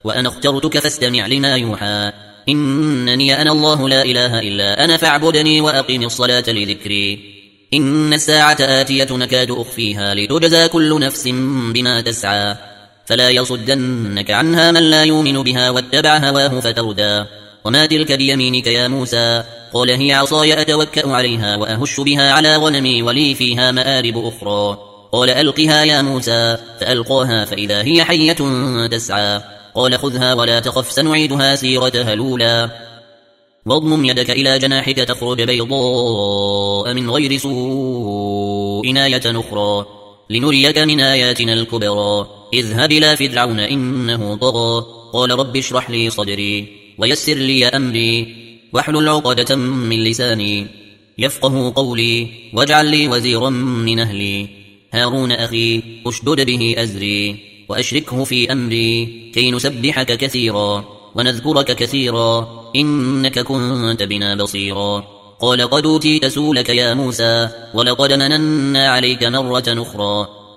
وأنا اخترتك فاستمع لما يوحى إنني أنا الله لا إله إلا أنا فاعبدني وأقم الصلاة لذكري إن الساعة آتية نكاد أخفيها لتجزى كل نفس بما تسعى فلا يصدنك عنها من لا يؤمن بها واتبع هواه فتردى وما تلك بيمينك يا موسى قال هي عصاي أتوكأ عليها وأهش بها على غنمي ولي فيها مآرب أخرى قال ألقها يا موسى فألقاها فإذا هي حية تسعى قال خذها ولا تخف سنعيدها سيرتها الأولى واضمم يدك إلى جناحك تخرج بيضاء من غير سوء آية أخرى لنريك من آياتنا الكبرى اذهب إلى فرعون إنه طغى قال رب اشرح لي صدري ويسر لي أمري واحلل عقدة من لساني يفقه قولي واجعل لي وزيرا من أهلي هارون أخي اشدد به أزري وأشركه في أمري كي نسبحك كثيرا ونذكرك كثيرا إنك كنت بنا بصيرا قال قد أوتيت سؤلك يا موسى ولقد مننا عليك مرة أخرى